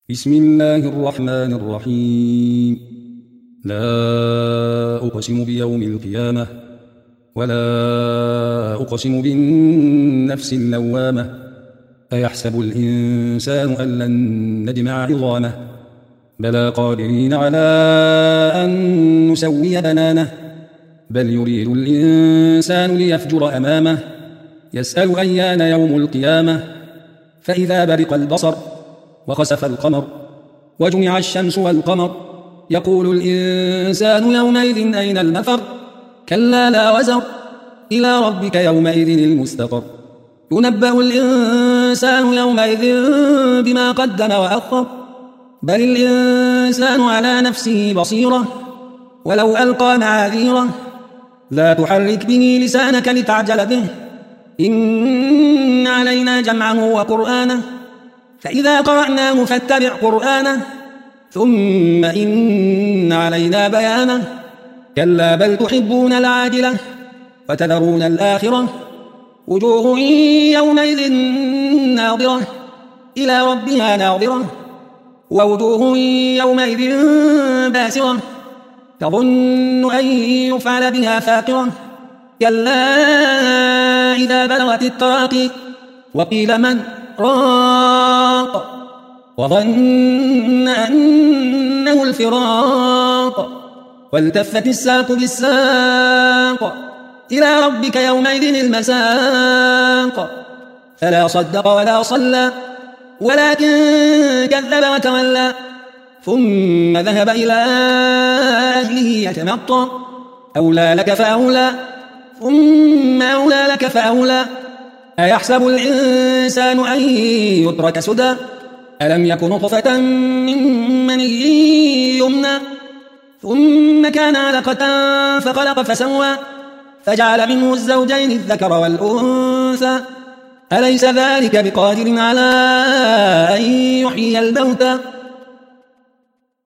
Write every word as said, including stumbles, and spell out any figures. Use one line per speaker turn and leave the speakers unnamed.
بسم الله الرحمن الرحيم. لا أقسم بيوم القيامة ولا أقسم بالنفس اللوامة أيحسب الإنسان أن لن نجمع عظامه بلى قادرين على أن نسوي بنانه بل يريد الإنسان ليفجر أمامه يسأل أيان يوم القيامة فإذا برق البصر وخسف القمر وجمع الشمس والقمر يقول الإنسان يومئذ أين المفر كلا لا وزر إلى ربك يومئذ المستقر ينبأ الإنسان يومئذ بما قدم وأخر بل الإنسان على نفسه بصيرة ولو ألقى معاذيره لا تحرك به لسانك لتعجل به إن علينا جمعه وقرآنه فإذا قرأناه فاتبع قرآنه ثم إن علينا بيانه كلا بل تحبون العاجلة وتذرون الآخرة وجوه يومئذ ناظرة إلى ربها ناظرة ووجوه يومئذ باسرة تظن أن يفعل بها فاقرة كلا إذا بلغت التراقي وقيل من راق وظن أنه الفراق والتفت الساق بالساق إلى ربك يومئذ المساق فلا صدق ولا صلى ولكن كذب وتولى ثم ذهب إلى أهله يتمطى أولى لك فأولى ثم أولى لك فأولى أيحسب الإنسان أن يترك سدى ألم يك نطفة من مني يمنى ثم كان علقة فخلق فسوى فجعل منه الزوجين الذكر والأنثى أليس ذلك بقادر على أن يحيي الموتى